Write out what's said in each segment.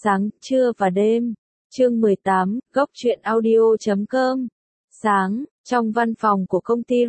Sáng, trưa và đêm. Chương 18, góc truyện audio.com. Sáng, trong văn phòng của công ty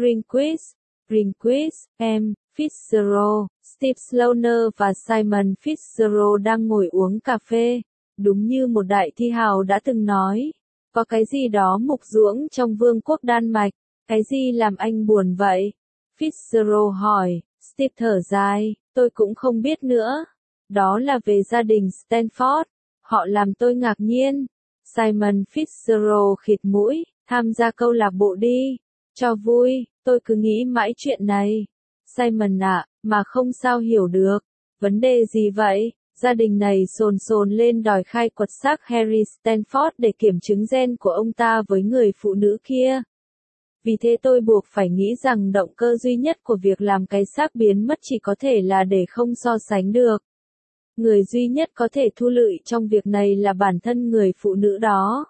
Rehnquist, Fitzgerald, Steve Sloaner và Simon Fitzgerald đang ngồi uống cà phê. Đúng như một đại thi hào đã từng nói, có cái gì đó mục ruỗng trong vương quốc Đan Mạch, cái gì làm anh buồn vậy? Fitzgerald hỏi. Steve thở dài, tôi cũng không biết nữa. Đó là về gia đình Stanford. Họ làm tôi ngạc nhiên. Simon Fitzgerald khịt mũi, tham gia câu lạc bộ đi. Cho vui, tôi cứ nghĩ mãi chuyện này. Simon ạ, mà không sao hiểu được. Vấn đề gì vậy? Gia đình này sồn lên đòi khai quật xác Harry Stanford để kiểm chứng gen của ông ta với người phụ nữ kia. Vì thế tôi buộc phải nghĩ rằng động cơ duy nhất của việc làm cái xác biến mất chỉ có thể là để không so sánh được. Người duy nhất có thể thu lợi trong việc này là bản thân người phụ nữ đó.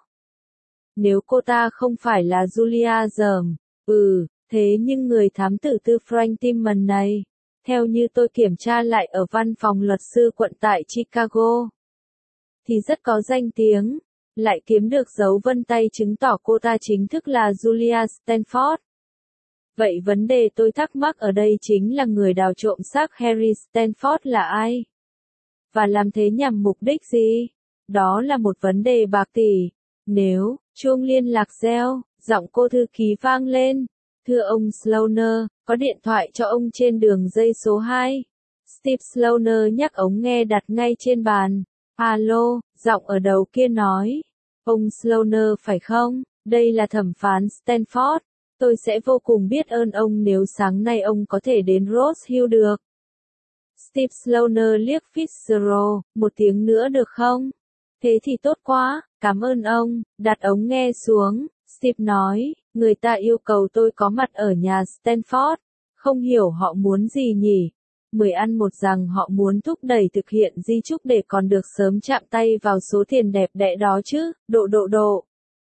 Nếu cô ta không phải là Julia Dởm, thế nhưng người thám tử tư Frank Timmon này, theo như tôi kiểm tra lại ở văn phòng luật sư quận tại Chicago, thì rất có danh tiếng, lại kiếm được dấu vân tay chứng tỏ cô ta chính thức là Julia Stanford. Vậy vấn đề tôi thắc mắc ở đây chính là người đào trộm xác Harry Stanford là ai? Và làm thế nhằm mục đích gì? Đó là một vấn đề bạc tỷ. Nếu, chuông liên lạc reo, giọng cô thư ký vang lên. Thưa ông Sloaner, có điện thoại cho ông trên đường dây số 2. Steve Sloaner nhắc ống nghe đặt ngay trên bàn. Alo, giọng ở đầu kia nói. Ông Sloaner phải không? Đây là thẩm phán Stanford. Tôi sẽ vô cùng biết ơn ông nếu sáng nay ông có thể đến Rose Hill được. Steve Sloaner liếc Fitzgerald, một tiếng nữa được không? Thế thì tốt quá, cảm ơn ông, đặt ống nghe xuống. Steve nói, người ta yêu cầu tôi có mặt ở nhà Stanford, không hiểu họ muốn gì nhỉ? 10 ăn một rằng họ muốn thúc đẩy thực hiện di chúc để còn được sớm chạm tay vào số tiền đẹp đẽ đó chứ, độ.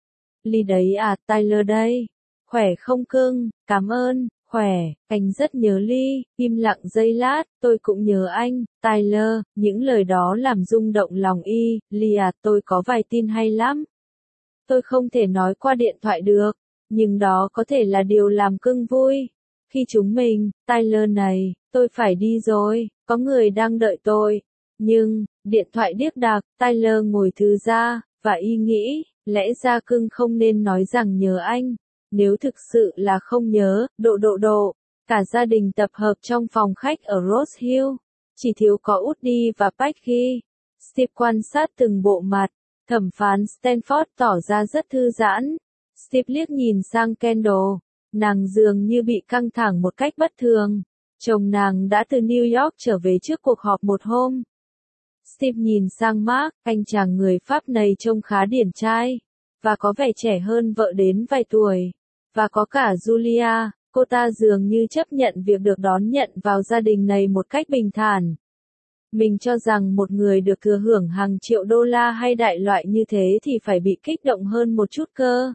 Ly đấy à, Tyler đây. Khỏe không cưng, cảm ơn, khỏe, anh rất nhớ Ly, im lặng giây lát, tôi cũng nhớ anh, Tyler, những lời đó làm rung động lòng Ly à, tôi có vài tin hay lắm. Tôi không thể nói qua điện thoại được, nhưng đó có thể là điều làm cưng vui. Khi chúng mình, Tyler này, tôi phải đi rồi, có người đang đợi tôi. Nhưng, điện thoại điếc đạc, Tyler ngồi thư ra, và nghĩ, lẽ ra cưng không nên nói rằng nhớ anh. Nếu thực sự là không nhớ, độ. Cả gia đình tập hợp trong phòng khách ở Rose Hill. Chỉ thiếu có Woody và Peggy. Steve quan sát từng bộ mặt. Thẩm phán Stanford tỏ ra rất thư giãn. Steve liếc nhìn sang Kendall. Nàng dường như bị căng thẳng một cách bất thường. Chồng nàng đã từ New York trở về trước cuộc họp một hôm. Steve nhìn sang Mark, anh chàng người Pháp này trông khá điển trai. Và có vẻ trẻ hơn vợ đến vài tuổi. Và có cả Julia, cô ta dường như chấp nhận việc được đón nhận vào gia đình này một cách bình thản. Mình cho rằng một người được thừa hưởng hàng triệu đô la hay đại loại như thế thì phải bị kích động hơn một chút cơ.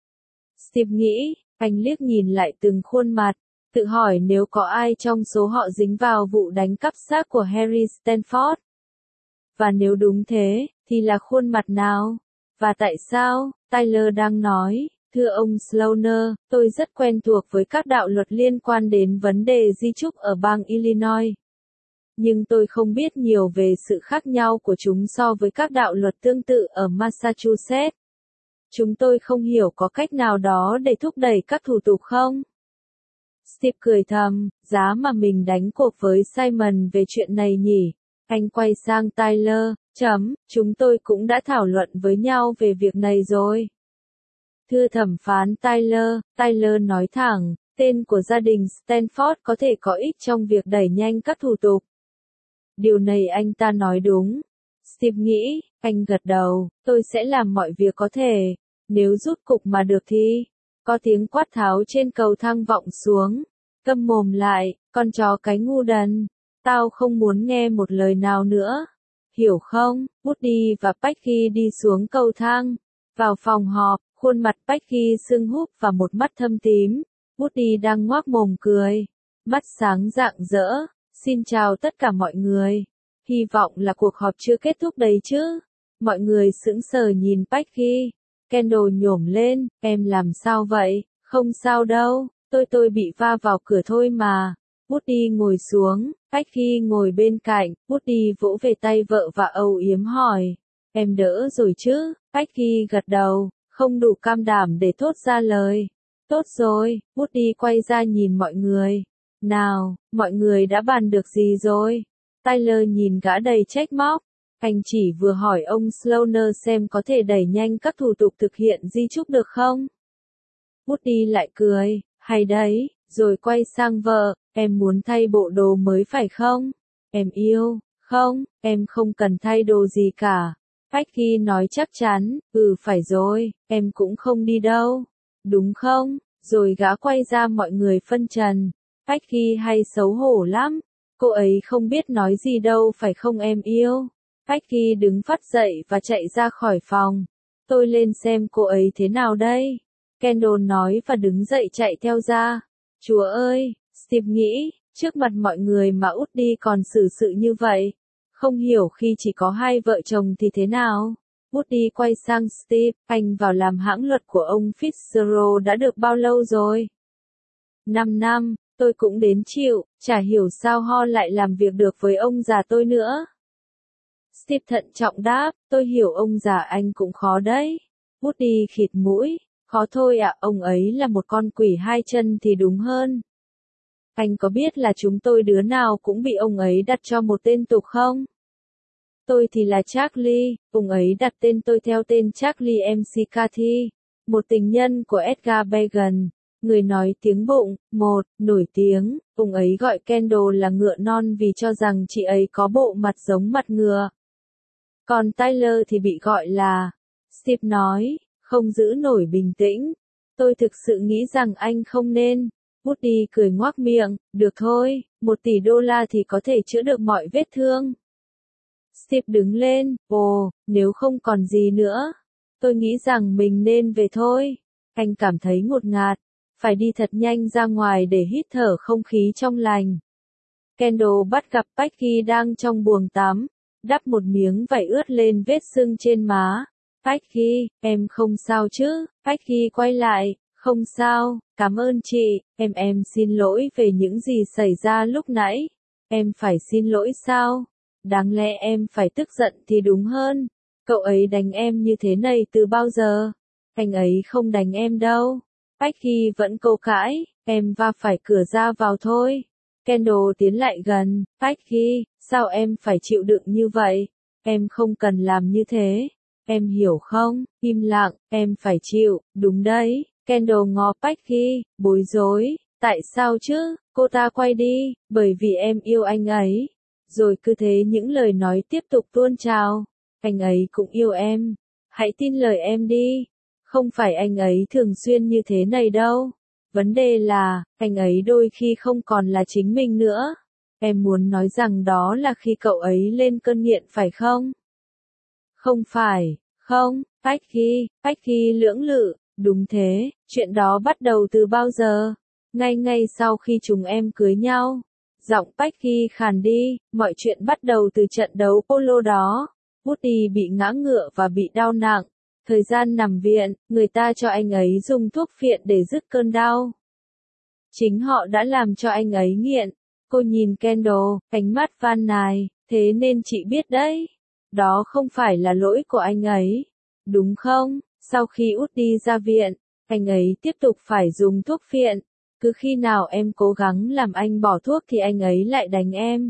Steve nghĩ, anh liếc nhìn lại từng khuôn mặt, tự hỏi nếu có ai trong số họ dính vào vụ đánh cắp xác của Harry Stanford. Và nếu đúng thế, thì là khuôn mặt nào? Và tại sao? Tyler đang nói. Thưa ông Sloaner, tôi rất quen thuộc với các đạo luật liên quan đến vấn đề di chúc ở bang Illinois. Nhưng tôi không biết nhiều về sự khác nhau của chúng so với các đạo luật tương tự ở Massachusetts. Chúng tôi không hiểu có cách nào đó để thúc đẩy các thủ tục không? Steve cười thầm, giá mà mình đánh cuộc với Simon về chuyện này nhỉ? Anh quay sang Tyler, chúng tôi cũng đã thảo luận với nhau về việc này rồi. Thưa thẩm phán Tyler nói thẳng, tên của gia đình Stanford có thể có ích trong việc đẩy nhanh các thủ tục. Điều này anh ta nói đúng. Steve nghĩ, anh gật đầu, tôi sẽ làm mọi việc có thể. Nếu rút cục mà được thì. Có tiếng quát tháo trên cầu thang vọng xuống. Câm mồm lại, con chó cái ngu đần. Tao không muốn nghe một lời nào nữa. Hiểu không? Woody và Peggy đi xuống cầu thang. Vào phòng họp, khuôn mặt Peggy sưng húp và một mắt thâm tím. Woody đang ngoác mồm cười. Mắt sáng rạng rỡ. Xin chào tất cả mọi người. Hy vọng là cuộc họp chưa kết thúc đấy chứ. Mọi người sững sờ nhìn Peggy. Kendall nhổm lên, em làm sao vậy? Không sao đâu, tôi bị va vào cửa thôi mà. Woody ngồi xuống, Peggy ngồi bên cạnh, Woody vỗ về tay vợ và âu yếm hỏi. Em đỡ rồi chứ? Peggy gật đầu, không đủ can đảm để thốt ra lời. Tốt rồi, Woody quay ra nhìn mọi người. Nào, mọi người đã bàn được gì rồi? Tyler nhìn gã đầy trách móc. Anh chỉ vừa hỏi ông Sloaner xem có thể đẩy nhanh các thủ tục thực hiện di chúc được không? Woody lại cười, hay đấy, rồi quay sang vợ, em muốn thay bộ đồ mới phải không? Em yêu, không, em không cần thay đồ gì cả. Peggy nói chắc chắn, phải rồi, em cũng không đi đâu. Đúng không? Rồi gã quay ra mọi người phân trần. Peggy hay xấu hổ lắm. Cô ấy không biết nói gì đâu phải không em yêu? Peggy đứng phắt dậy và chạy ra khỏi phòng. Tôi lên xem cô ấy thế nào đây? Kendall nói và đứng dậy chạy theo ra. Chúa ơi, Steve nghĩ, trước mặt mọi người mà Woody còn xử sự như vậy. Không hiểu khi chỉ có hai vợ chồng thì thế nào? Woody quay sang Steve, anh vào làm hãng luật của ông Fitzgerald đã được bao lâu rồi? 5 năm, tôi cũng đến chịu, chả hiểu sao Ho lại làm việc được với ông già tôi nữa. Steve thận trọng đáp, tôi hiểu ông già anh cũng khó đấy. Woody khịt mũi, khó thôi ạ, ông ấy là một con quỷ hai chân thì đúng hơn. Anh có biết là chúng tôi đứa nào cũng bị ông ấy đặt cho một tên tục không? Tôi thì là Charlie, ông ấy đặt tên tôi theo tên Charlie McCarthy, một tình nhân của Edgar Began. Người nói tiếng bụng, nổi tiếng, ông ấy gọi Kendall là ngựa non vì cho rằng chị ấy có bộ mặt giống mặt ngựa. Còn Tyler thì bị gọi là, Steve nói, không giữ nổi bình tĩnh. Tôi thực sự nghĩ rằng anh không nên. Woody cười ngoác miệng, được thôi, $1 tỷ thì có thể chữa được mọi vết thương. Steve đứng lên, nếu không còn gì nữa, tôi nghĩ rằng mình nên về thôi. Anh cảm thấy ngột ngạt, phải đi thật nhanh ra ngoài để hít thở không khí trong lành. Kendall bắt gặp Peggy đang trong buồng tắm, đắp một miếng vải ướt lên vết sưng trên má. Peggy, em không sao chứ? Peggy quay lại, không sao, cảm ơn chị, em xin lỗi về những gì xảy ra lúc nãy. Em phải xin lỗi sao? Đáng lẽ em phải tức giận thì đúng hơn. Cậu ấy đánh em như thế này từ bao giờ? Anh ấy không đánh em đâu. Peggy vẫn câu cãi, em va phải cửa ra vào thôi. Kendall tiến lại gần, Peggy, sao em phải chịu đựng như vậy? Em không cần làm như thế. Em hiểu không? Im lặng, em phải chịu, đúng đấy. Kendall ngó Peggy, bối rối. Tại sao chứ? Cô ta quay đi, bởi vì em yêu anh ấy. Rồi cứ thế những lời nói tiếp tục tuôn trào. Anh ấy cũng yêu em. Hãy tin lời em đi. Không phải anh ấy thường xuyên như thế này đâu. Vấn đề là, anh ấy đôi khi không còn là chính mình nữa. Em muốn nói rằng đó là khi cậu ấy lên cơn nghiện phải không? Không phải, không, Peggy lưỡng lự, đúng thế, chuyện đó bắt đầu từ bao giờ? Ngay sau khi chúng em cưới nhau. Giọng Peggy khàn đi, mọi chuyện bắt đầu từ trận đấu polo đó. Woody bị ngã ngựa và bị đau nặng. Thời gian nằm viện, người ta cho anh ấy dùng thuốc phiện để dứt cơn đau. Chính họ đã làm cho anh ấy nghiện. Cô nhìn Kendall, ánh mắt van nài, thế nên chị biết đấy. Đó không phải là lỗi của anh ấy. Đúng không? Sau khi Woody ra viện, anh ấy tiếp tục phải dùng thuốc phiện. Cứ khi nào em cố gắng làm anh bỏ thuốc thì anh ấy lại đánh em.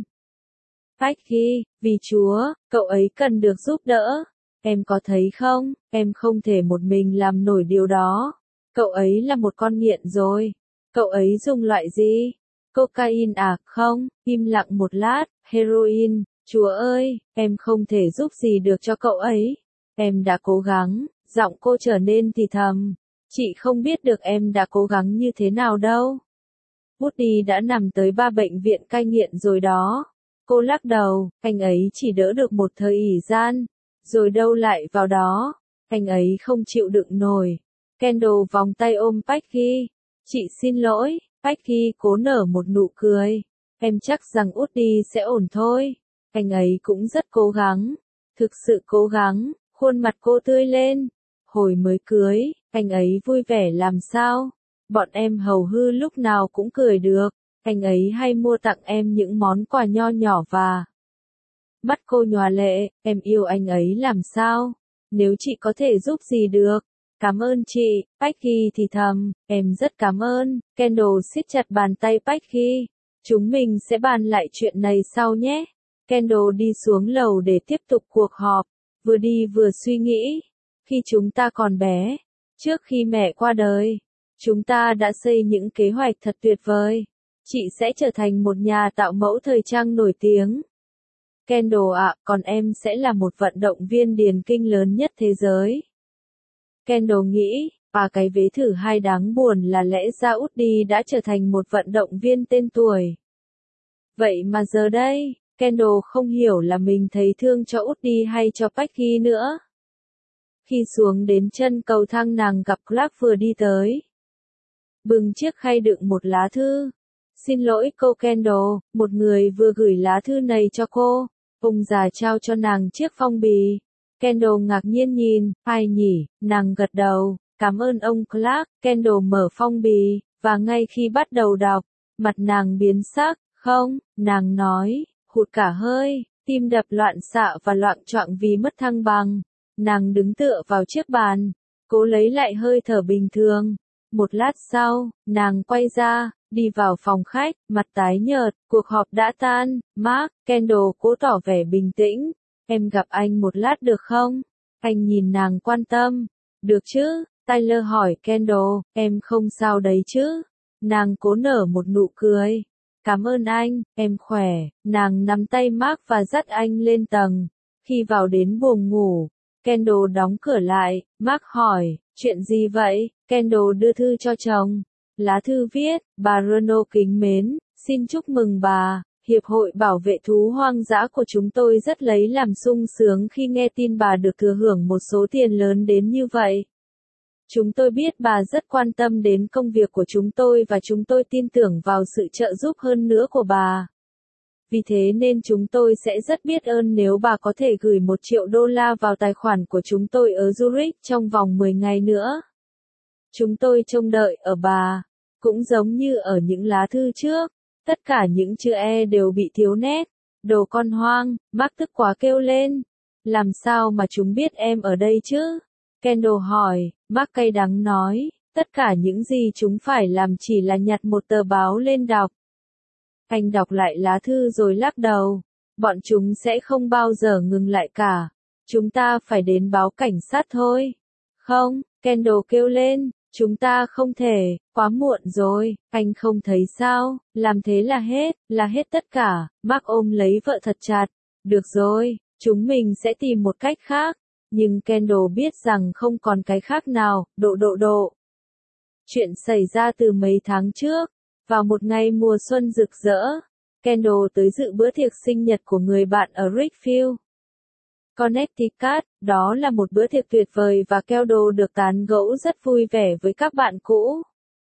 Peggy, vì Chúa, cậu ấy cần được giúp đỡ. Em có thấy không, em không thể một mình làm nổi điều đó. Cậu ấy là một con nghiện rồi. Cậu ấy dùng loại gì? Cocaine à, không, im lặng một lát, heroin. Chúa ơi, em không thể giúp gì được cho cậu ấy. Em đã cố gắng, giọng cô trở nên thì thầm. Chị không biết được em đã cố gắng như thế nào đâu. Woody đã nằm tới 3 bệnh viện cai nghiện rồi đó. Cô lắc đầu, anh ấy chỉ đỡ được một thời gian. Rồi đâu lại vào đó. Anh ấy không chịu đựng nổi. Kendall vòng tay ôm Peggy. Chị xin lỗi, Peggy cố nở một nụ cười. Em chắc rằng Woody sẽ ổn thôi. Anh ấy cũng rất cố gắng. Thực sự cố gắng, khuôn mặt cô tươi lên. Hồi mới cưới, anh ấy vui vẻ làm sao? Bọn em hầu hư lúc nào cũng cười được. Anh ấy hay mua tặng em những món quà nho nhỏ và... Mắt cô nhòa lệ, em yêu anh ấy làm sao? Nếu chị có thể giúp gì được? Cảm ơn chị, Becky thì thầm, em rất cảm ơn. Kendall siết chặt bàn tay Becky. Chúng mình sẽ bàn lại chuyện này sau nhé. Kendall đi xuống lầu để tiếp tục cuộc họp. Vừa đi vừa suy nghĩ. Khi chúng ta còn bé, trước khi mẹ qua đời, chúng ta đã xây những kế hoạch thật tuyệt vời. Chị sẽ trở thành một nhà tạo mẫu thời trang nổi tiếng. Kendall ạ, còn em sẽ là một vận động viên điền kinh lớn nhất thế giới. Kendall nghĩ, và cái vế thử hai đáng buồn là lẽ ra Woody đã trở thành một vận động viên tên tuổi. Vậy mà giờ đây, Kendall không hiểu là mình thấy thương cho Woody hay cho Becky nữa. Khi xuống đến chân cầu thang nàng gặp Clark vừa đi tới. Bưng chiếc khay đựng một lá thư. Xin lỗi cô Kendall, một người vừa gửi lá thư này cho cô. Ông già trao cho nàng chiếc phong bì. Kendall ngạc nhiên nhìn, ai nhỉ, nàng gật đầu, cảm ơn ông Clark. Kendall mở phong bì, và ngay khi bắt đầu đọc, mặt nàng biến sắc, không, nàng nói, hụt cả hơi, tim đập loạn xạ và loạng choạng vì mất thăng bằng. Nàng đứng tựa vào chiếc bàn, cố lấy lại hơi thở bình thường. Một lát sau, nàng quay ra, đi vào phòng khách, mặt tái nhợt, cuộc họp đã tan. Mark, Kendall cố tỏ vẻ bình tĩnh. Em gặp anh một lát được không? Anh nhìn nàng quan tâm. Được chứ? Tyler hỏi Kendall, em không sao đấy chứ? Nàng cố nở một nụ cười. Cảm ơn anh, em khỏe. Nàng nắm tay Mark và dắt anh lên tầng. Khi vào đến buồng ngủ, Kendall đóng cửa lại. Mark hỏi, chuyện gì vậy? Kendall đưa thư cho chồng. Lá thư viết, bà Renault kính mến, xin chúc mừng bà. Hiệp hội bảo vệ thú hoang dã của chúng tôi rất lấy làm sung sướng khi nghe tin bà được thừa hưởng một số tiền lớn đến như vậy. Chúng tôi biết bà rất quan tâm đến công việc của chúng tôi và chúng tôi tin tưởng vào sự trợ giúp hơn nữa của bà. Vì thế nên chúng tôi sẽ rất biết ơn nếu bà có thể gửi $1 triệu vào tài khoản của chúng tôi ở Zurich trong vòng 10 ngày nữa. Chúng tôi trông đợi ở bà. Cũng giống như ở những lá thư trước. Tất cả những chữ E đều bị thiếu nét. Đồ con hoang, Mark tức quá kêu lên. Làm sao mà chúng biết em ở đây chứ? Kendall hỏi, Mark cay đắng nói, tất cả những gì chúng phải làm chỉ là nhặt một tờ báo lên đọc. Anh đọc lại lá thư rồi lắc đầu. Bọn chúng sẽ không bao giờ ngừng lại cả. Chúng ta phải đến báo cảnh sát thôi. Không, Kendall kêu lên. Chúng ta không thể, quá muộn rồi, anh không thấy sao, làm thế là hết tất cả. Mark ôm lấy vợ thật chặt. Được rồi, chúng mình sẽ tìm một cách khác. Nhưng Kendall biết rằng không còn cái khác nào. Độ. Chuyện xảy ra từ mấy tháng trước. Vào một ngày mùa xuân rực rỡ, Kendall tới dự bữa tiệc sinh nhật của người bạn ở Richfield, Connecticut. Đó là một bữa tiệc tuyệt vời và Kendall được tán gẫu rất vui vẻ với các bạn cũ.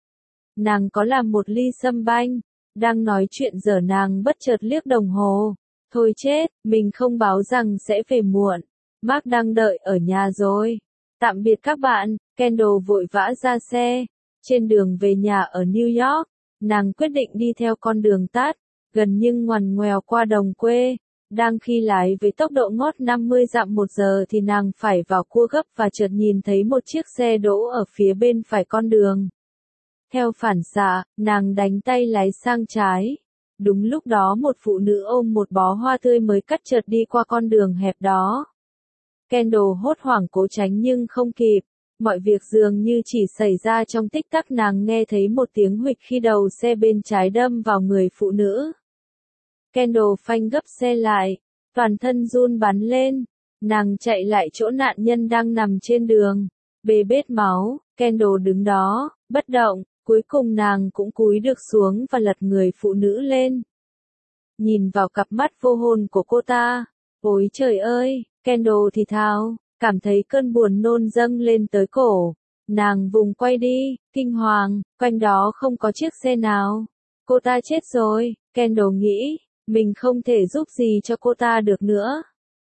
Nàng có làm một ly sâm banh. Đang nói chuyện giờ nàng bất chợt liếc đồng hồ. Thôi chết, mình không báo rằng sẽ về muộn. Mark đang đợi ở nhà rồi. Tạm biệt các bạn, Kendall vội vã ra xe. Trên đường về nhà ở New York, nàng quyết định đi theo con đường tắt, gần nhưng ngoằn ngoèo qua đồng quê. Đang khi lái với tốc độ ngót 50 dặm một giờ thì nàng phải vào cua gấp và chợt nhìn thấy một chiếc xe đỗ ở phía bên phải con đường. Theo phản xạ, nàng đánh tay lái sang trái. Đúng lúc đó một phụ nữ ôm một bó hoa tươi mới cắt chợt đi qua con đường hẹp đó. Kendall hốt hoảng cố tránh nhưng không kịp. Mọi việc dường như chỉ xảy ra trong tích tắc. Nàng nghe thấy một tiếng huỵch khi đầu xe bên trái đâm vào người phụ nữ. Kendall phanh gấp xe lại, toàn thân run bắn lên. Nàng chạy lại chỗ nạn nhân đang nằm trên đường, bê bết máu. Kendall đứng đó, bất động. Cuối cùng nàng cũng cúi được xuống và lật người phụ nữ lên. Nhìn vào cặp mắt vô hồn của cô ta. Ôi trời ơi, Kendall thì thào, cảm thấy cơn buồn nôn dâng lên tới cổ. Nàng vùng quay đi, kinh hoàng, quanh đó không có chiếc xe nào. Cô ta chết rồi, Kendall nghĩ, mình không thể giúp gì cho cô ta được nữa.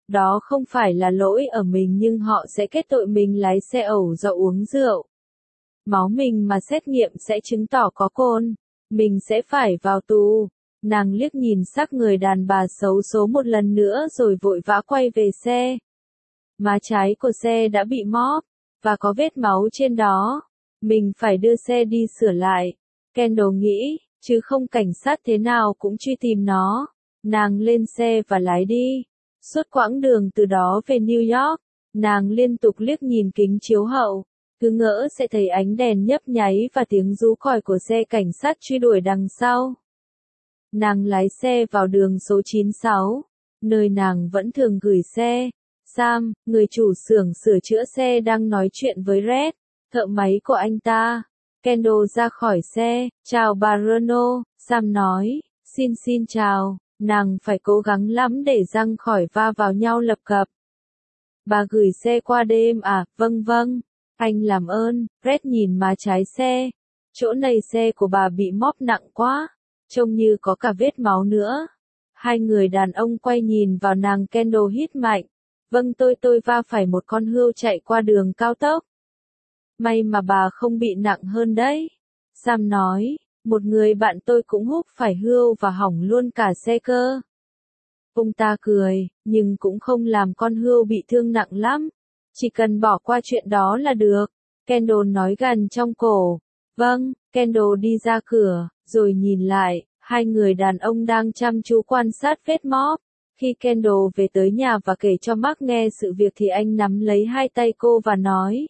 Đó không phải là lỗi ở mình nhưng họ sẽ kết tội mình lái xe ẩu do uống rượu. Máu mình mà xét nghiệm sẽ chứng tỏ có cồn. Mình sẽ phải vào tù. Nàng liếc nhìn xác người đàn bà xấu số một lần nữa rồi vội vã quay về xe. Má trái của xe đã bị móp, và có vết máu trên đó. Mình phải đưa xe đi sửa lại. Kendall nghĩ, chứ không cảnh sát thế nào cũng truy tìm nó. Nàng lên xe và lái đi. Suốt quãng đường từ đó về New York, nàng liên tục liếc nhìn kính chiếu hậu, cứ ngỡ sẽ thấy ánh đèn nhấp nháy và tiếng rú còi của xe cảnh sát truy đuổi đằng sau. Nàng lái xe vào đường số 96, nơi nàng vẫn thường gửi xe. Sam, người chủ xưởng sửa chữa xe đang nói chuyện với Red, thợ máy của anh ta. Kendall ra khỏi xe, chào bà Renault, Sam nói, xin chào, nàng phải cố gắng lắm để răng khỏi va vào nhau lập cập. Bà gửi xe qua đêm à, vâng, anh làm ơn, Red nhìn má trái xe, chỗ này xe của bà bị móp nặng quá, trông như có cả vết máu nữa. Hai người đàn ông quay nhìn vào nàng. Kendall hít mạnh, vâng tôi va phải một con hươu chạy qua đường cao tốc. May mà bà không bị nặng hơn đấy. Sam nói, một người bạn tôi cũng húc phải hươu và hỏng luôn cả xe cơ. Ông ta cười, nhưng cũng không làm con hươu bị thương nặng lắm. Chỉ cần bỏ qua chuyện đó là được. Kendall nói gần trong cổ. Vâng, Kendall đi ra cửa, rồi nhìn lại, hai người đàn ông đang chăm chú quan sát vết móp. Khi Kendall về tới nhà và kể cho Mark nghe sự việc thì anh nắm lấy hai tay cô và nói.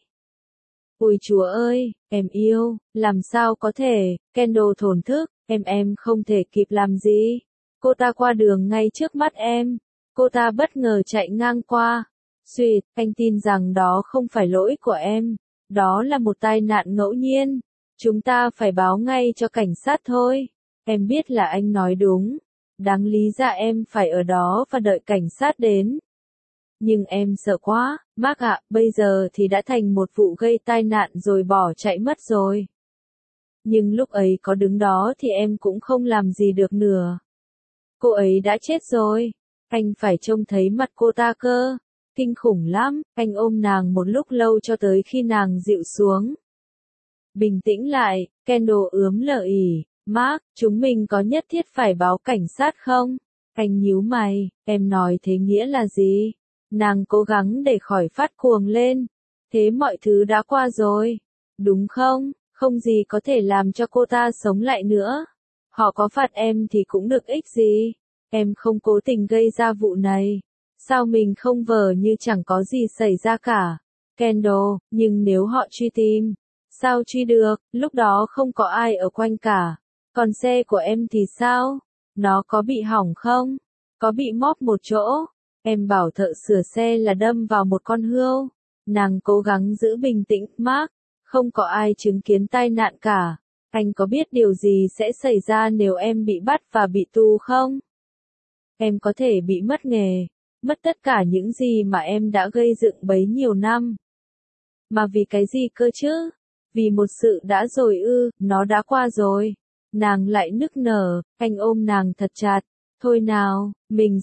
Ôi Chúa ơi, em yêu, làm sao có thể, Kendall thổn thức, em không thể kịp làm gì. Cô ta qua đường ngay trước mắt em. Cô ta bất ngờ chạy ngang qua. Sweet, anh tin rằng đó không phải lỗi của em. Đó là một tai nạn ngẫu nhiên. Chúng ta phải báo ngay cho cảnh sát thôi. Em biết là anh nói đúng. Đáng lý ra em phải ở đó và đợi cảnh sát đến. Nhưng em sợ quá, Mark ạ, bây giờ thì đã thành một vụ gây tai nạn rồi bỏ chạy mất rồi. Nhưng lúc ấy có đứng đó thì em cũng không làm gì được nữa. Cô ấy đã chết rồi. Anh phải trông thấy mặt cô ta cơ. Kinh khủng lắm, anh ôm nàng một lúc lâu cho tới khi nàng dịu xuống. Bình tĩnh lại, Kendall ướm lờ ỉ. Mark, chúng mình có nhất thiết phải báo cảnh sát không? Anh nhíu mày, em nói thế nghĩa là gì? Nàng cố gắng để khỏi phát cuồng lên. Thế mọi thứ đã qua rồi. Đúng không? Không gì có thể làm cho cô ta sống lại nữa. Họ có phạt em thì cũng được ích gì. Em không cố tình gây ra vụ này. Sao mình không vờ như chẳng có gì xảy ra cả? Kendall, nhưng nếu họ truy tìm, sao truy được, lúc đó không có ai ở quanh cả. Còn xe của em thì sao? Nó có bị hỏng không? Có bị móp một chỗ? Em bảo thợ sửa xe là đâm vào một con hươu. Nàng cố gắng giữ bình tĩnh, Mark. Không có ai chứng kiến tai nạn cả. Anh có biết điều gì sẽ xảy ra nếu em bị bắt và bị tù không? Em có thể bị mất nghề, mất tất cả những gì mà em đã gây dựng bấy nhiêu năm. Mà vì cái gì cơ chứ? Vì một sự đã rồi ư, nó đã qua rồi. Nàng lại nức nở, anh ôm nàng thật chặt. Thôi nào, mình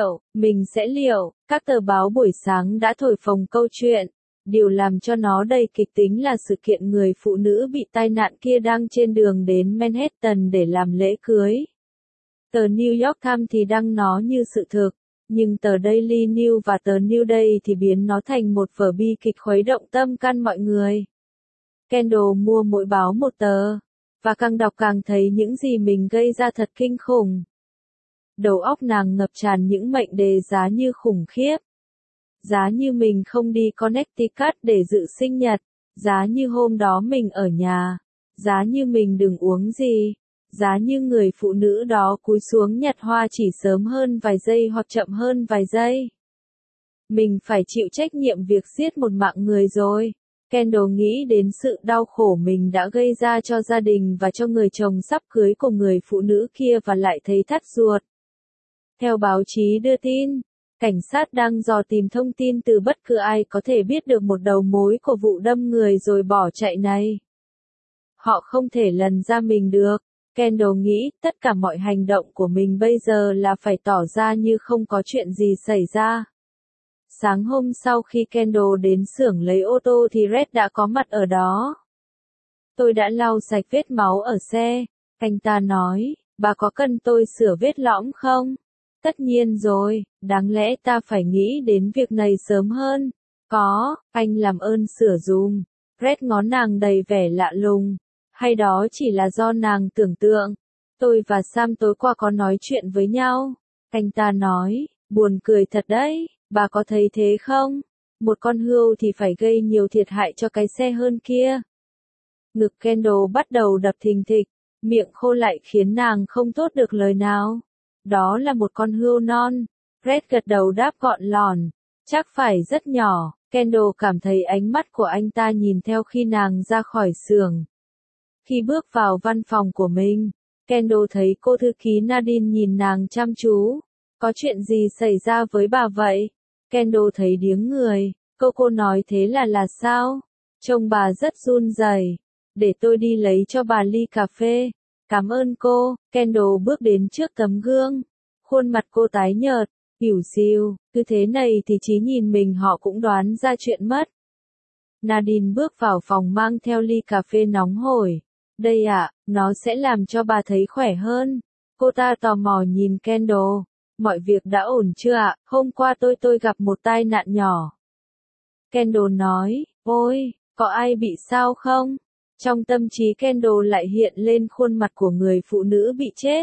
sẽ liệu, các tờ báo buổi sáng đã thổi phồng câu chuyện. Điều làm cho nó đầy kịch tính là sự kiện người phụ nữ bị tai nạn kia đang trên đường đến Manhattan để làm lễ cưới. Tờ New York Times thì đăng nó như sự thực, nhưng tờ Daily News và tờ New Day thì biến nó thành một vở bi kịch khuấy động tâm can mọi người. Kendall mua mỗi báo một tờ, và càng đọc càng thấy những gì mình gây ra thật kinh khủng. Đầu óc nàng ngập tràn những mệnh đề giá như khủng khiếp. Giá như mình không đi Connecticut để dự sinh nhật, giá như hôm đó mình ở nhà, giá như mình đừng uống gì, giá như người phụ nữ đó cúi xuống nhặt hoa chỉ sớm hơn vài giây hoặc chậm hơn vài giây. Mình phải chịu trách nhiệm việc giết một mạng người rồi. Kendall nghĩ đến sự đau khổ mình đã gây ra cho gia đình và cho người chồng sắp cưới của người phụ nữ kia và lại thấy thắt ruột. Theo báo chí đưa tin, cảnh sát đang dò tìm thông tin từ bất cứ ai có thể biết được một đầu mối của vụ đâm người rồi bỏ chạy này. Họ không thể lần ra mình được. Kendall nghĩ tất cả mọi hành động của mình bây giờ là phải tỏ ra như không có chuyện gì xảy ra. Sáng hôm sau khi Kendall đến xưởng lấy ô tô thì Red đã có mặt ở đó. Tôi đã lau sạch vết máu ở xe. Anh ta nói, bà có cần tôi sửa vết lõm không? Tất nhiên rồi, đáng lẽ ta phải nghĩ đến việc này sớm hơn. Có, anh làm ơn sửa dùm. Red ngó nàng đầy vẻ lạ lùng. Hay đó chỉ là do nàng tưởng tượng. Tôi và Sam tối qua có nói chuyện với nhau. Anh ta nói, buồn cười thật đấy, bà có thấy thế không? Một con hươu thì phải gây nhiều thiệt hại cho cái xe hơn kia. Ngực Kendall bắt đầu đập thình thịch, miệng khô lại khiến nàng không thốt được lời nào. Đó là một con hươu non. Red gật đầu đáp gọn lòn. Chắc phải rất nhỏ. Kendall cảm thấy ánh mắt của anh ta nhìn theo khi nàng ra khỏi xưởng. Khi bước vào văn phòng của mình, Kendall thấy cô thư ký Nadine nhìn nàng chăm chú. Có chuyện gì xảy ra với bà vậy? Kendall thấy điếng người. Cô nói thế là sao? Trông bà rất run rẩy. Để tôi đi lấy cho bà ly cà phê. Cảm ơn cô. Kendall bước đến trước tấm gương. Khuôn mặt cô tái nhợt, ỉu xìu, cứ thế này thì chỉ nhìn mình họ cũng đoán ra chuyện mất. Nadine bước vào phòng mang theo ly cà phê nóng hổi. Đây ạ, nó sẽ làm cho bà thấy khỏe hơn. Cô ta tò mò nhìn Kendall. Mọi việc đã ổn chưa ạ? Hôm qua tôi gặp một tai nạn nhỏ. Kendall nói, ôi, có ai bị sao không? Trong tâm trí Kendall lại hiện lên khuôn mặt của người phụ nữ bị chết.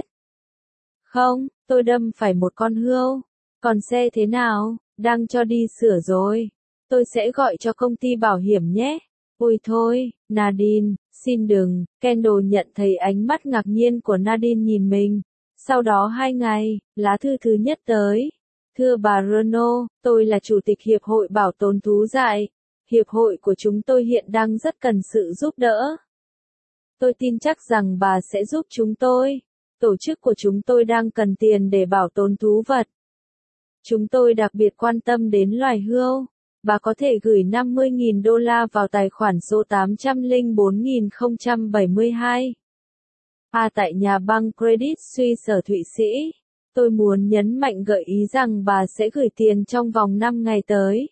Không, tôi đâm phải một con hươu. Còn xe thế nào? Đang cho đi sửa rồi. Tôi sẽ gọi cho công ty bảo hiểm nhé. Ôi thôi, Nadine, xin đừng. Kendall nhận thấy ánh mắt ngạc nhiên của Nadine nhìn mình. Sau đó 2 ngày, lá thư thứ nhất tới. Thưa bà Renault, tôi là chủ tịch Hiệp hội Bảo tồn thú dại. Hiệp hội của chúng tôi hiện đang rất cần sự giúp đỡ. Tôi tin chắc rằng bà sẽ giúp chúng tôi. Tổ chức của chúng tôi đang cần tiền để bảo tồn thú vật. Chúng tôi đặc biệt quan tâm đến loài hươu. Bà có thể gửi $50.000 vào tài khoản số 804.072. Tại nhà băng Credit Suisse ở Thụy Sĩ. Tôi muốn nhấn mạnh gợi ý rằng bà sẽ gửi tiền trong vòng 5 ngày tới.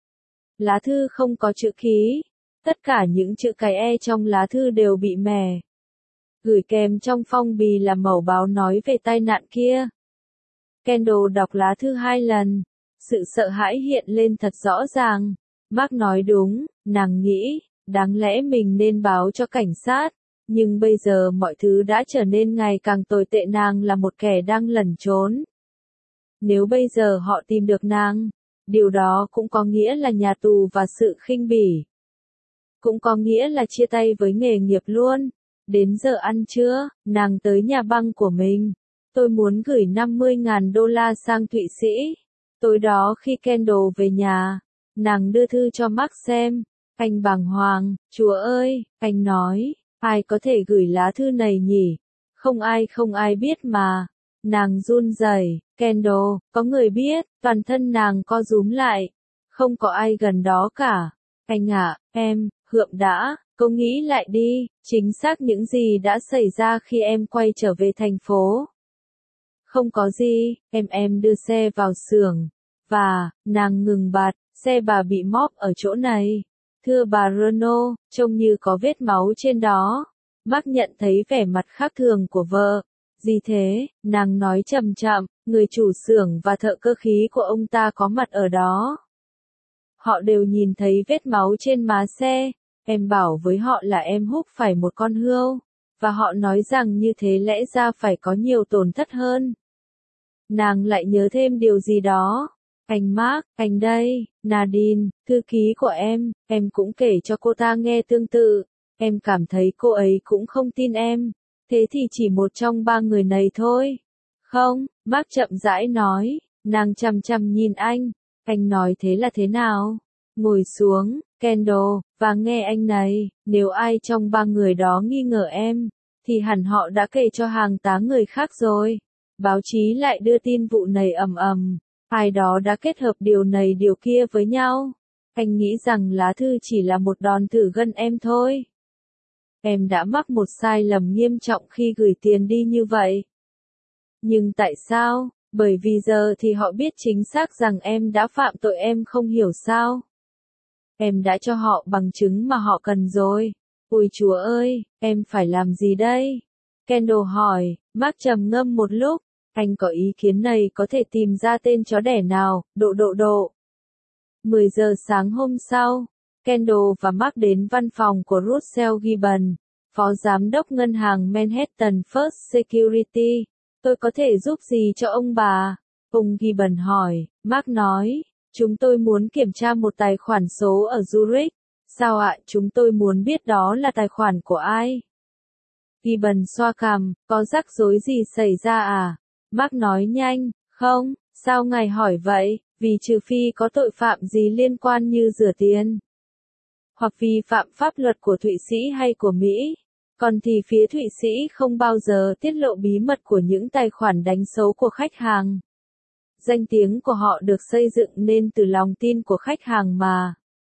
Lá thư không có chữ ký. Tất cả những chữ cái E trong lá thư đều bị mẻ. Gửi kèm trong phong bì là mẩu báo nói về tai nạn kia. Kendall đọc lá thư 2 lần. Sự sợ hãi hiện lên thật rõ ràng. Mark nói đúng, nàng nghĩ, đáng lẽ mình nên báo cho cảnh sát. Nhưng bây giờ mọi thứ đã trở nên ngày càng tồi tệ, nàng là một kẻ đang lẩn trốn. Nếu bây giờ họ tìm được nàng, điều đó cũng có nghĩa là nhà tù và sự khinh bỉ. Cũng có nghĩa là chia tay với nghề nghiệp luôn. Đến giờ ăn trưa, nàng tới nhà băng của mình. Tôi muốn gửi $50.000 sang Thụy Sĩ. Tối đó khi Kendall về nhà, nàng đưa thư cho Mark xem. Anh bàng hoàng, Chúa ơi, anh nói, ai có thể gửi lá thư này nhỉ? Không ai biết mà. Nàng run rẩy, Kendall, có người biết, toàn thân nàng co rúm lại. Không có ai gần đó cả. Anh ạ, em, Hượm đã, cô nghĩ lại đi, chính xác những gì đã xảy ra khi em quay trở về thành phố. Không có gì, em đưa xe vào xưởng. Và, nàng ngừng bặt, xe bà bị móp ở chỗ này. Thưa bà Renault, trông như có vết máu trên đó. Bác nhận thấy vẻ mặt khác thường của vợ. Gì thế, nàng nói chậm chậm, người chủ xưởng và thợ cơ khí của ông ta có mặt ở đó. Họ đều nhìn thấy vết máu trên má xe. Em bảo với họ là em húc phải một con hươu. Và họ nói rằng như thế lẽ ra phải có nhiều tổn thất hơn. Nàng lại nhớ thêm điều gì đó. Anh Mark, anh đây, Nadine, thư ký của em cũng kể cho cô ta nghe tương tự. Em cảm thấy cô ấy cũng không tin em. Thế thì chỉ một trong 3 người này thôi. Không, Mark chậm rãi nói, nàng chằm chằm nhìn anh. Anh nói thế là thế nào? Ngồi xuống, Kendall, và nghe anh này, nếu ai trong 3 người đó nghi ngờ em, thì hẳn họ đã kể cho hàng tá người khác rồi. Báo chí lại đưa tin vụ này ầm ầm. Ai đó đã kết hợp điều này điều kia với nhau. Anh nghĩ rằng lá thư chỉ là một đòn thử gân em thôi. Em đã mắc một sai lầm nghiêm trọng khi gửi tiền đi như vậy. Nhưng tại sao? Bởi vì giờ thì họ biết chính xác rằng em đã phạm tội, em không hiểu sao. Em đã cho họ bằng chứng mà họ cần rồi. Ôi Chúa ơi, em phải làm gì đây? Kendall hỏi. Mark trầm ngâm một lúc. Anh có ý kiến này có thể tìm ra tên chó đẻ nào? 10 giờ sáng hôm sau, Kendall và Mark đến văn phòng của Russell Gibbon, phó giám đốc ngân hàng Manhattan First Security. Tôi có thể giúp gì cho ông bà? Ông Gibbon hỏi. Mark nói, chúng tôi muốn kiểm tra một tài khoản số ở Zurich. Sao ạ? Chúng tôi muốn biết đó là tài khoản của ai? Gibbon xoa cằm, có rắc rối gì xảy ra à? Mark nói nhanh, không, sao ngài hỏi vậy? Vì trừ phi có tội phạm gì liên quan như rửa tiền, hoặc vi phạm pháp luật của Thụy Sĩ hay của Mỹ, còn thì phía Thụy Sĩ không bao giờ tiết lộ bí mật của những tài khoản đánh xấu của khách hàng. Danh tiếng của họ được xây dựng nên từ lòng tin của khách hàng mà.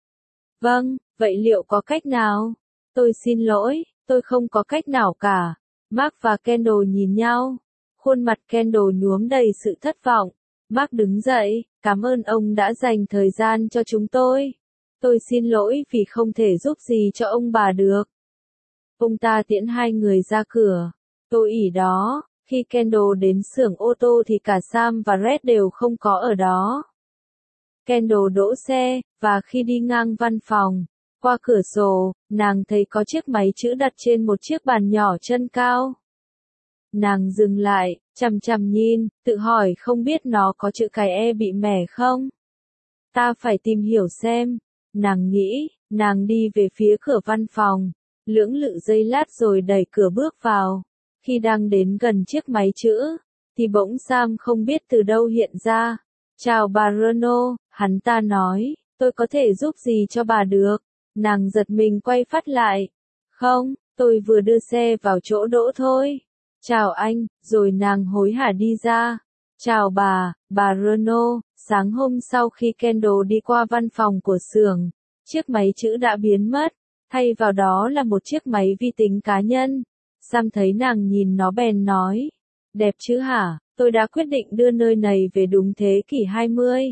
Vâng, vậy liệu có cách nào? Tôi xin lỗi, tôi không có cách nào cả. Mark và Kendall nhìn nhau. Khuôn mặt Kendall nhuốm đầy sự thất vọng. Mark đứng dậy, cảm ơn ông đã dành thời gian cho chúng tôi. Tôi xin lỗi vì không thể giúp gì cho ông bà được. Ông ta tiễn hai người ra cửa. Tôi ỉ đó, khi Kendall đến xưởng ô tô thì cả Sam và Red đều không có ở đó. Kendall đỗ xe, và khi đi ngang văn phòng, qua cửa sổ, nàng thấy có chiếc máy chữ đặt trên một chiếc bàn nhỏ chân cao. Nàng dừng lại, chằm chằm nhìn, tự hỏi không biết nó có chữ cái E bị mẻ không? Ta phải tìm hiểu xem. Nàng nghĩ, nàng đi về phía cửa văn phòng, lưỡng lự giây lát rồi đẩy cửa bước vào. Khi đang đến gần chiếc máy chữ, thì bỗng Sam không biết từ đâu hiện ra. Chào bà Renault, hắn ta nói, tôi có thể giúp gì cho bà được? Nàng giật mình quay phát lại. Không, tôi vừa đưa xe vào chỗ đỗ thôi. Chào anh, rồi nàng hối hả đi ra. Chào bà Renault. Sáng hôm sau khi Kendall đi qua văn phòng của xưởng, chiếc máy chữ đã biến mất, thay vào đó là một chiếc máy vi tính cá nhân. Sam thấy nàng nhìn nó bèn nói, đẹp chứ hả, tôi đã quyết định đưa nơi này về đúng thế kỷ 20.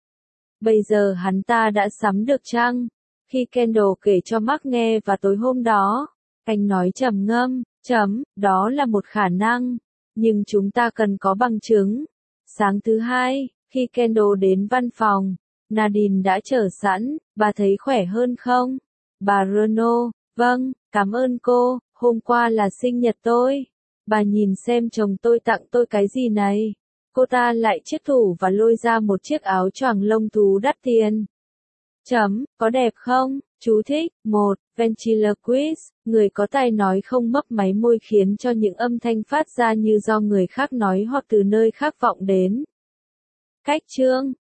Bây giờ hắn ta đã sắm được chăng? Khi Kendall kể cho Mark nghe và tối hôm đó, anh nói trầm ngâm, đó là một khả năng, nhưng chúng ta cần có bằng chứng. Sáng thứ hai, khi Kendall đến văn phòng, Nadine đã chờ sẵn, bà thấy khỏe hơn không? Bà Renault, vâng, cảm ơn cô, hôm qua là sinh nhật tôi. Bà nhìn xem chồng tôi tặng tôi cái gì này. Cô ta lại chiếc tủ và lôi ra một chiếc áo choàng lông thú đắt tiền. Có đẹp không? Chú thích. 1. Ventriloquist, người có tai nói không mấp máy môi khiến cho những âm thanh phát ra như do người khác nói hoặc từ nơi khác vọng đến. Cách chương